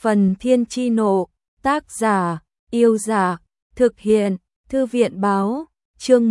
Phần Thiên Chi Nộ, tác giả, Yêu Giả, thực hiện, Thư viện Báo, chương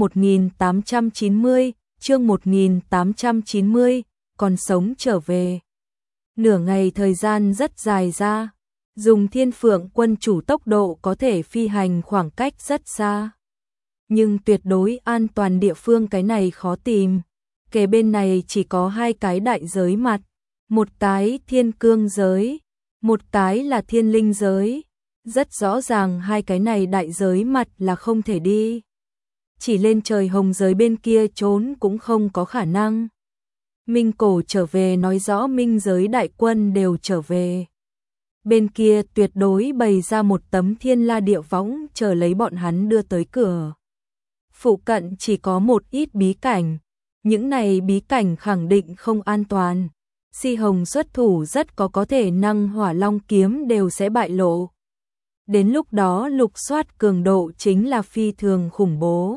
1890, còn sống trở về. Nửa ngày thời gian rất dài ra, dùng Thiên Phượng Quân chủ tốc độ có thể phi hành khoảng cách rất xa. Nhưng tuyệt đối an toàn địa phương cái này khó tìm. Kề bên này chỉ có hai cái đại giới mặt, một cái thiên cương giới, một cái là thiên linh giới. Rất rõ ràng hai cái này đại giới mặt là không thể đi. Chỉ lên trời hồng giới bên kia trốn cũng không có khả năng. Minh Cổ trở về nói rõ minh giới đại quân đều trở về. Bên kia tuyệt đối bày ra một tấm thiên la địa võng chờ lấy bọn hắn đưa tới cửa. Phụ cận chỉ có một ít bí cảnh. Những này bí cảnh khẳng định không an toàn. Si Hồng xuất thủ rất có thể năng Hỏa Long kiếm đều sẽ bại lộ. Đến lúc đó lục soát cường độ chính là phi thường khủng bố.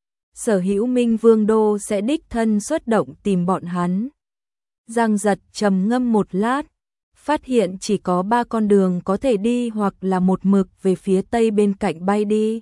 Sở hữu Minh Vương Đô sẽ đích thân xuất động tìm bọn hắn. Giang Giật trầm ngâm một lát, phát hiện chỉ có 3 con đường có thể đi, hoặc là một mực về phía tây bên cạnh bay đi.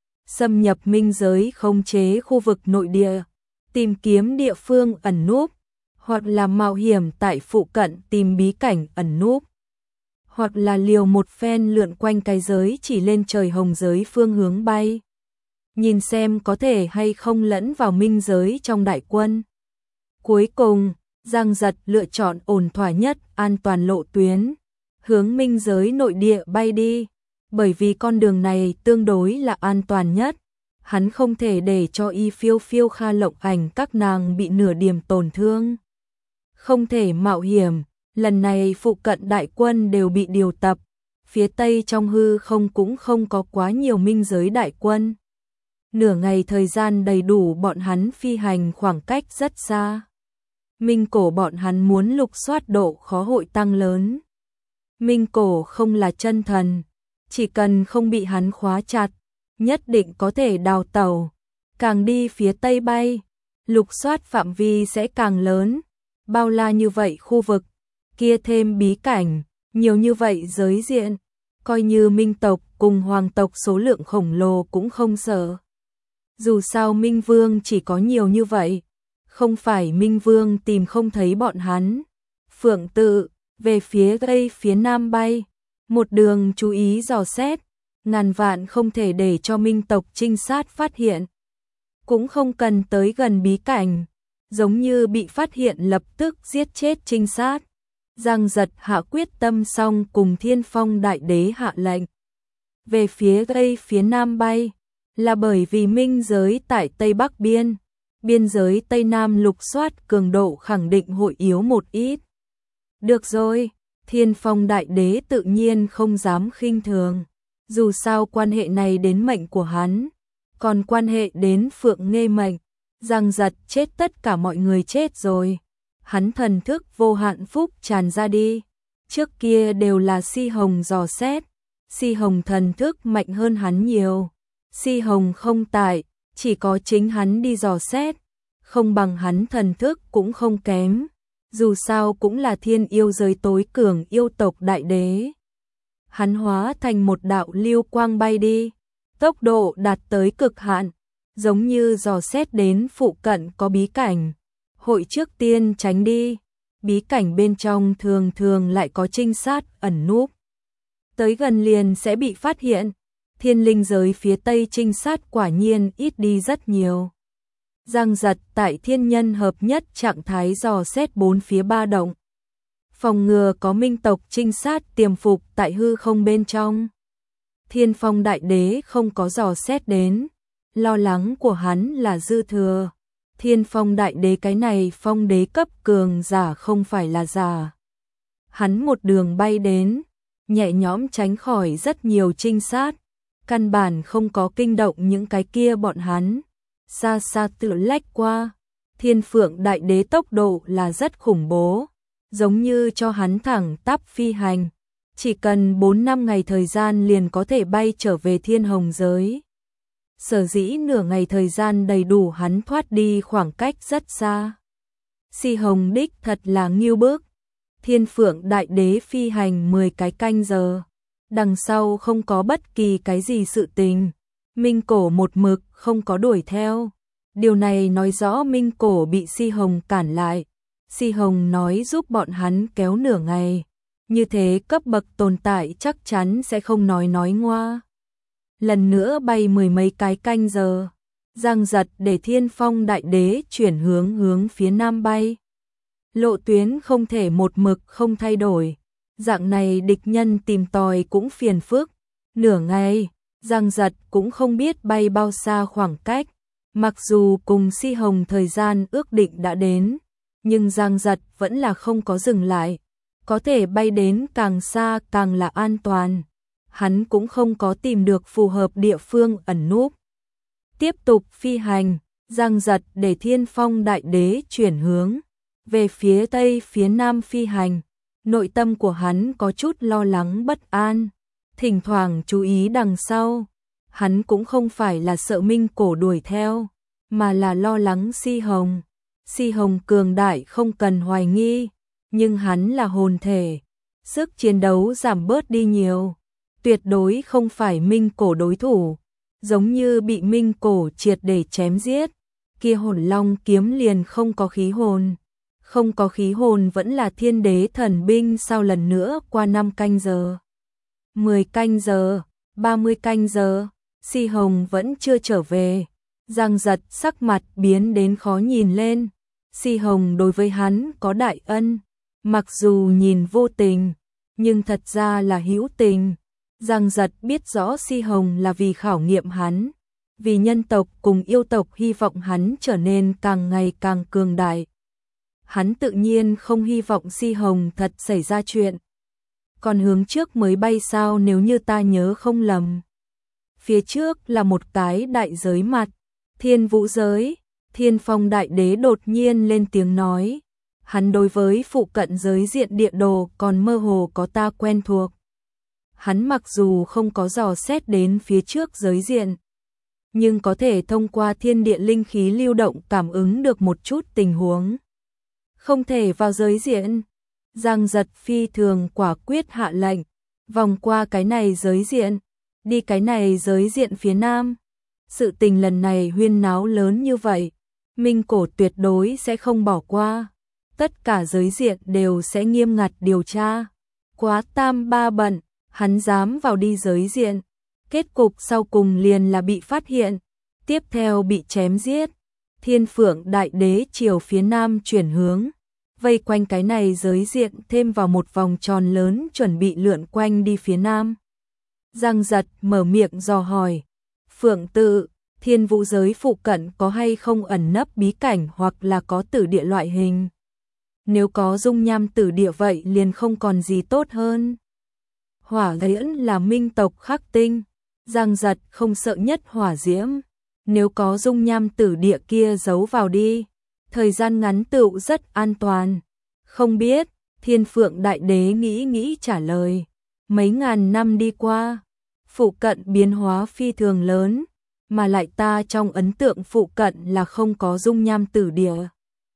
Xâm nhập minh giới khống chế khu vực nội địa, tìm kiếm địa phương ẩn núp, hoặc là mạo hiểm tại phụ cận tìm bí cảnh ẩn núp, hoặc là liều một phen lượn quanh cái giới chỉ lên trời hồng giới phương hướng bay. Nhìn xem có thể hay không lẫn vào minh giới trong đại quân. Cuối cùng, Giang Giật lựa chọn ổn thỏa nhất an toàn lộ tuyến, hướng minh giới nội địa bay đi, bởi vì con đường này tương đối là an toàn nhất. Hắn không thể để cho Y Phiêu Phiêu Kha Lộng Ảnh các nàng bị nửa điểm tổn thương. Không thể mạo hiểm, lần này phụ cận đại quân đều bị điều tập, phía tây trong hư không cũng không có quá nhiều minh giới đại quân. Nửa ngày thời gian đầy đủ bọn hắn phi hành khoảng cách rất xa. Minh Cổ bọn hắn muốn lục soát độ khó hội tăng lớn. Minh Cổ không là chân thần, chỉ cần không bị hắn khóa chặt, nhất định có thể đào tẩu. Càng đi phía tây bay, lục soát phạm vi sẽ càng lớn. Bao la như vậy khu vực, kia thêm bí cảnh, nhiều như vậy giới diện, coi như minh tộc cùng hoàng tộc số lượng khổng lồ cũng không sợ. Dù sao Minh Vương chỉ có nhiều như vậy, không phải Minh Vương tìm không thấy bọn hắn. Phượng Tự, về phía tây phía nam bay, một đường chú ý dò xét, ngàn vạn không thể để cho minh tộc trinh sát phát hiện. Cũng không cần tới gần bí cảnh, giống như bị phát hiện lập tức giết chết trinh sát. Giang Giật hạ quyết tâm xong cùng Thiên Phong Đại Đế hạ lệnh. Về phía tây phía nam bay, là bởi vì minh giới tại tây bắc biên, biên giới tây nam lục soát cường độ khẳng định hội yếu một ít. Được rồi, Thiên Phong Đại Đế tự nhiên không dám khinh thường, dù sao quan hệ này đến mệnh của hắn, còn quan hệ đến Phượng Nghê mệnh. Giang Giật chết tất cả mọi người chết rồi, hắn thần thức vô hạn phúc tràn ra đi. Trước kia đều là Si Hồng dò xét, Si Hồng thần thức mạnh hơn hắn nhiều. Si Hồng không tại, chỉ có chính hắn đi dò xét, không bằng hắn thần thức cũng không kém. Dù sao cũng là thiên yêu giới tối cường yêu tộc đại đế. Hắn hóa thành một đạo lưu quang bay đi, tốc độ đạt tới cực hạn, giống như dò xét đến phụ cận có bí cảnh, hội trước tiên tránh đi. Bí cảnh bên trong thường thường lại có trinh sát ẩn núp, tới gần liền sẽ bị phát hiện. Thiên linh giới phía tây trinh sát quả nhiên ít đi rất nhiều. Giang Giật tại thiên nhân hợp nhất trạng thái dò xét bốn phía ba động, phòng ngừa có minh tộc trinh sát tiềm phục tại hư không bên trong. Thiên Phong Đại Đế không có dò xét đến, lo lắng của hắn là dư thừa. Thiên Phong Đại Đế cái này phong đế cấp cường giả không phải là giả. Hắn một đường bay đến, nhẹ nhõm tránh khỏi rất nhiều trinh sát, căn bản không có kinh động những cái kia bọn hắn. Xa xa tự lách qua, Thiên Phượng Đại Đế tốc độ là rất khủng bố, giống như cho hắn thẳng tắp phi hành, chỉ cần 4-5 ngày thời gian liền có thể bay trở về thiên hồng giới. Sở dĩ nửa ngày thời gian đầy đủ hắn thoát đi khoảng cách rất xa. Si Hồng đích thật là nghiêu bức, Thiên Phượng Đại Đế phi hành 10 cái canh giờ. Đằng sau không có bất kỳ cái gì sự tình. Minh Cổ một mực không có đuổi theo. Điều này nói rõ Minh Cổ bị Si Hồng cản lại. Si Hồng nói giúp bọn hắn kéo nửa ngày. Như thế cấp bậc tồn tại chắc chắn sẽ không nói ngoa. Lần nữa bay 10 mấy cái canh giờ. Giang giật để Thiên Phong Đại Đế chuyển hướng phía nam bay. Lộ tuyến không thể một mực không thay đổi. Dạng này địch nhân tìm tòi cũng phiền phức. Nửa ngày, Giang giật cũng không biết bay bao xa khoảng cách. Mặc dù cùng Si Hồng thời gian ước định đã đến, nhưng Giang giật vẫn là không có dừng lại. Có thể bay đến càng xa càng là an toàn. Hắn cũng không có tìm được phù hợp địa phương ẩn núp. Tiếp tục phi hành, Giang giật để Thiên Phong Đại Đế chuyển hướng về phía tây phía nam phi hành. Nội tâm của hắn có chút lo lắng bất an, thỉnh thoảng chú ý đằng sau. Hắn cũng không phải là sợ Minh Cổ đuổi theo, mà là lo lắng Si Hồng. Si Hồng cường đại không cần hoài nghi, nhưng hắn là hồn thể, sức chiến đấu giảm bớt đi nhiều, tuyệt đối không phải Minh Cổ đối thủ. Giống như bị Minh Cổ triệt để chém giết, kia Hồn Long kiếm liền không có khí hồn. Không có khí hồn vẫn là Thiên Đế thần binh sao? Lần nữa qua 5 canh giờ, 10 canh giờ, 30 canh giờ, Si Hồng vẫn chưa trở về. Giang giật sắc mặt biến đến khó nhìn lên. Si Hồng đối với hắn có đại ân, mặc dù nhìn vô tình, nhưng thật ra là hữu tình. Giang giật biết rõ Si Hồng là vì khảo nghiệm hắn, vì nhân tộc cùng yêu tộc hy vọng hắn trở nên càng ngày càng cường đại. Hắn tự nhiên không hy vọng Si Hồng thật xảy ra chuyện. Còn hướng trước mới bay sao? Nếu như ta nhớ không lầm, phía trước là một cái đại giới mặt, Thiên Vũ giới. Thiên Phong Đại Đế đột nhiên lên tiếng nói. Hắn đối với phụ cận giới diện địa đồ còn mơ hồ có ta quen thuộc. Hắn mặc dù không có dò xét đến phía trước giới diện, nhưng có thể thông qua thiên địa linh khí lưu động cảm ứng được một chút tình huống. Không thể vào giới diện. Giang giật phi thường quả quyết hạ lệnh, vòng qua cái này giới diện, đi cái này giới diện phía nam. Sự tình lần này huyên náo lớn như vậy, Minh Cổ tuyệt đối sẽ không bỏ qua. Tất cả giới diện đều sẽ nghiêm ngặt điều tra. Quá tam ba bận, hắn dám vào đi giới diện, kết cục sau cùng liền là bị phát hiện, tiếp theo bị chém giết. Thiên Phượng Đại Đế chiều phía nam chuyển hướng, vây quanh cái này giới diện thêm vào một vòng tròn lớn chuẩn bị lượn quanh đi phía nam. Giang giật mở miệng dò hỏi, Phượng tự, Thiên Vũ giới phụ cận có hay không ẩn nấp bí cảnh hoặc là có tử địa loại hình? Nếu có dung nham tử địa vậy liền không còn gì tốt hơn. Hỏa diễm là minh tộc khắc tinh, Giang giật không sợ nhất hỏa diễm. Nếu có dung nham tử địa kia giấu vào đi, thời gian ngắn tựu rất an toàn. Không biết, Thiên Phượng Đại Đế nghĩ trả lời. Mấy ngàn năm đi qua, phụ cận biến hóa phi thường lớn, mà lại ta trong ấn tượng phụ cận là không có dung nham tử địa.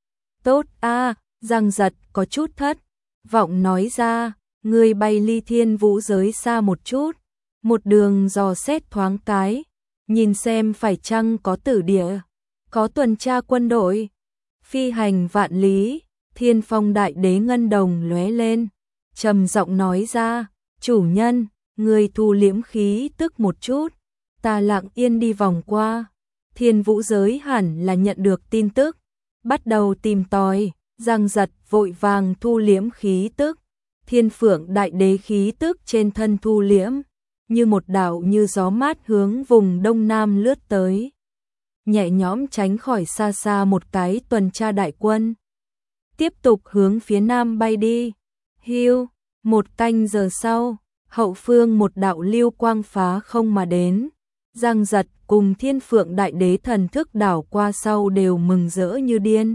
Tốt a, Giang giật có chút thất vọng nói ra, ngươi bay ly Thiên Vũ giới xa một chút, một đường dò xét thoáng cái, nhìn xem phải chăng có tử địa, có tuần tra quân đội. Phi hành vạn lý, Thiên Phong Đại Đế ngân đồng lóe lên, trầm giọng nói ra, chủ nhân, ngươi thu liễm khí tức một chút, ta lặng yên đi vòng qua. Thiên Vũ giới hẳn là nhận được tin tức, bắt đầu tìm tòi. Giang giật vội vàng thu liễm khí tức, Thiên Phượng Đại Đế khí tức trên thân thu liễm, như một đạo như gió mát hướng vùng đông nam lướt tới, nhẹ nhõm tránh khỏi xa xa một cái tuần tra đại quân. Tiếp tục hướng phía nam bay đi. Hiu, một canh giờ sau, hậu phương một đạo lưu quang phá không mà đến. Giang giật cùng Thiên Phượng Đại Đế thần thức đảo qua sau đều mừng rỡ như điên.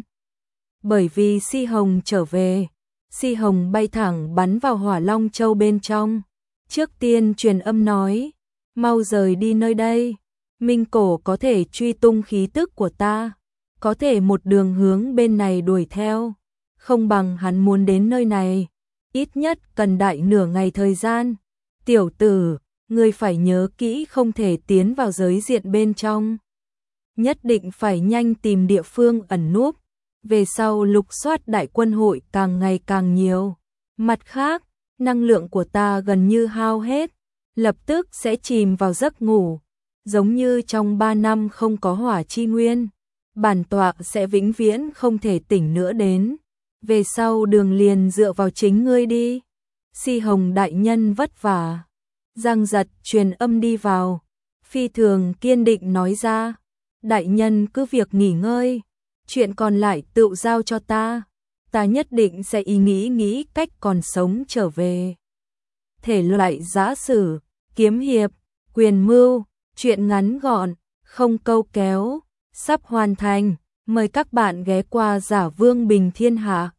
Bởi vì Si Hồng trở về, Si Hồng bay thẳng bắn vào Hỏa Long Châu bên trong. Trước tiên truyền âm nói, mau rời đi nơi đây. Minh Cổ có thể truy tung khí tức của ta, có thể một đường hướng bên này đuổi theo, không bằng hắn muốn đến nơi này, ít nhất cần đại nửa ngày thời gian. Tiểu tử, ngươi phải nhớ kỹ không thể tiến vào giới diện bên trong. Nhất định phải nhanh tìm địa phương ẩn núp, về sau lục soát đại quân hội càng ngày càng nhiều. Mặt khác, năng lượng của ta gần như hao hết, lập tức sẽ chìm vào giấc ngủ, giống như trong 3 năm không có hỏa chi nguyên, bản tọa sẽ vĩnh viễn không thể tỉnh nữa đến. Về sau đường liền dựa vào chính ngươi đi. Si Hồng đại nhân vất vả. Giang Giật truyền âm đi vào, phi thường kiên định nói ra, đại nhân cứ việc nghỉ ngơi, chuyện còn lại tự giao cho ta nhất định sẽ nghĩ cách còn sống trở về. Thể loại giã sử, kiếm hiệp, quyền mưu, truyện ngắn gọn, không câu kéo, sắp hoàn thành, mời các bạn ghé qua Giả Vương Bình Thiên Hạ.